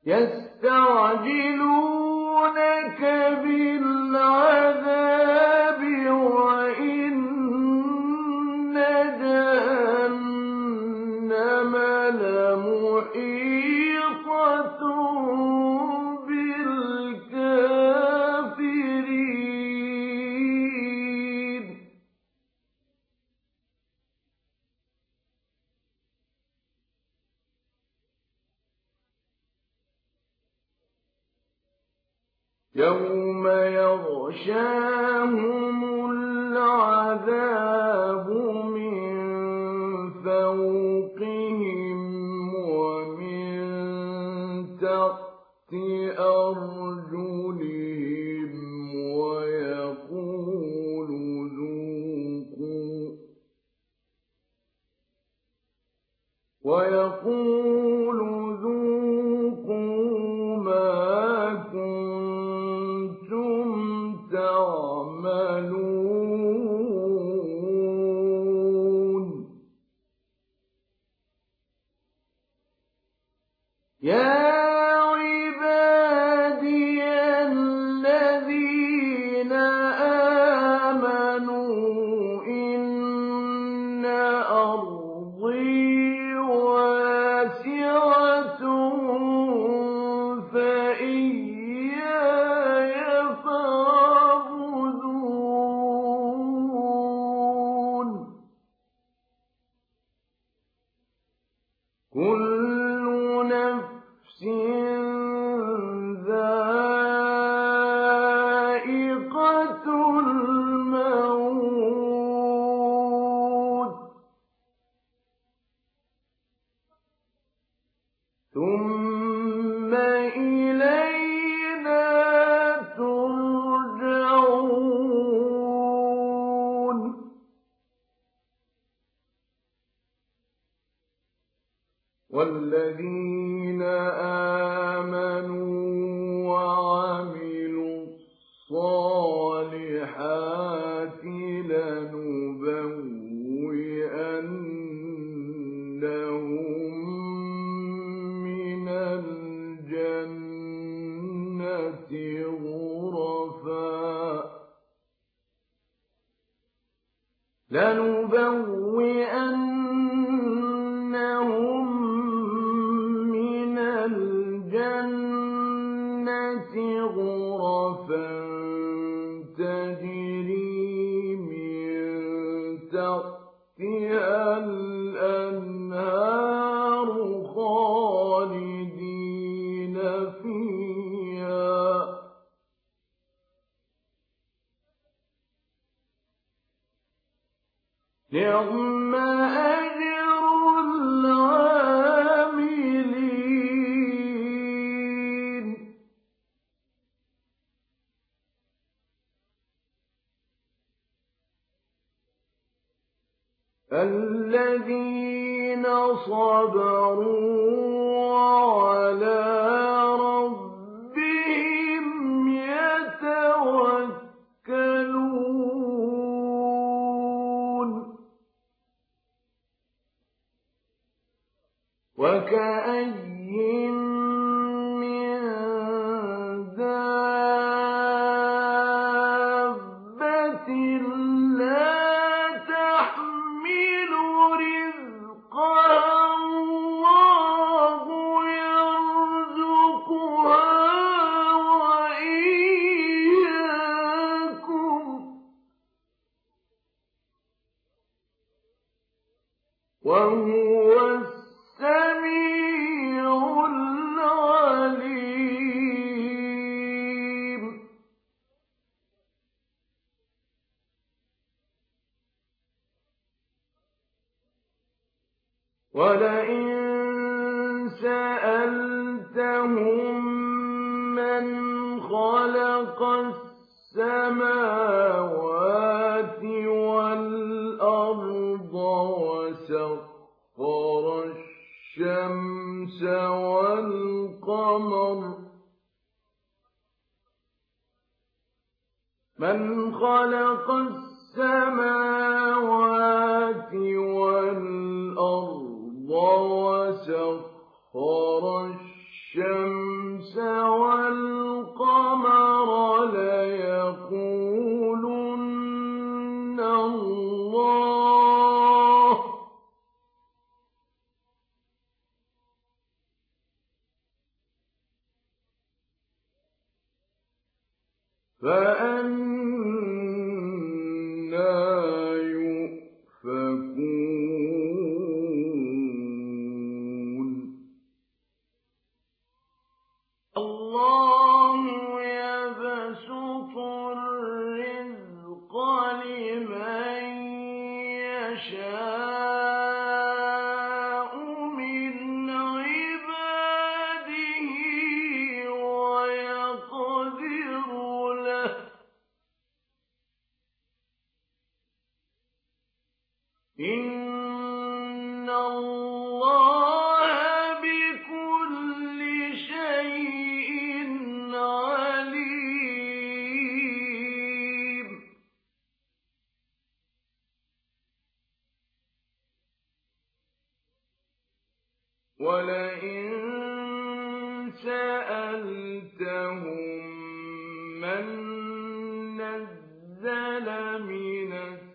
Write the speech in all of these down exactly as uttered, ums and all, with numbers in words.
يستعجلونك بالعذاب وإن جهنم لمحيطة بالكافرين يوم يغشاهم العذاب من فوقهم ومن تحت أرجلهم ويقول ذوقوا ويقول ذوقوا ما كنتم تعملون يا عبادي الذين آمنوا إن أرضي واسعة فإياي فاعبدون كل نفس ذائقة الموت ثم إلينا ترجعون والذين آمنوا وعملوا الصالحات لنبوئنهم من الجنة غرفا لنبوئنهم من الجنة غرفا تجري من تحتها الأنهار خالدين فيها نعم أجر العاملين الذين صبروا وعلى ربهم يتوكلون وكأين من دابة لا تحمل رزقها الله يرزقها وإياكم وهو السميع العليم ولئن سألتهم من خلق السماوات والأرض وسخر الشمس والقمر من خلق السماوات والأرض وسخر الشمس الشمس والقمر ليقولن الله فأنى يؤفكون الله يبسط الرزق لمن يشاء من عباده ويقدر له إن الله بكل شيء عليم ولئن سألتهم من نزل من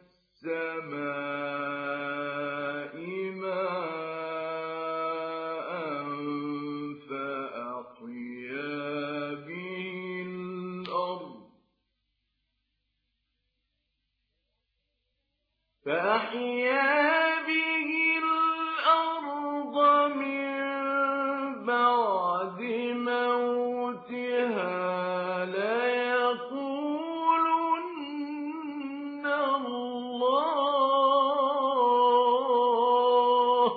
السماء ماء فأحيا به الأرض فأحيا به الأرض من بعد موتها ليقولن الله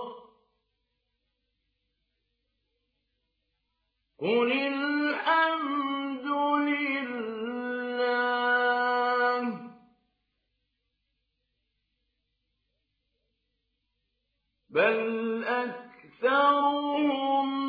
قل الحمد لله بل أكثرهم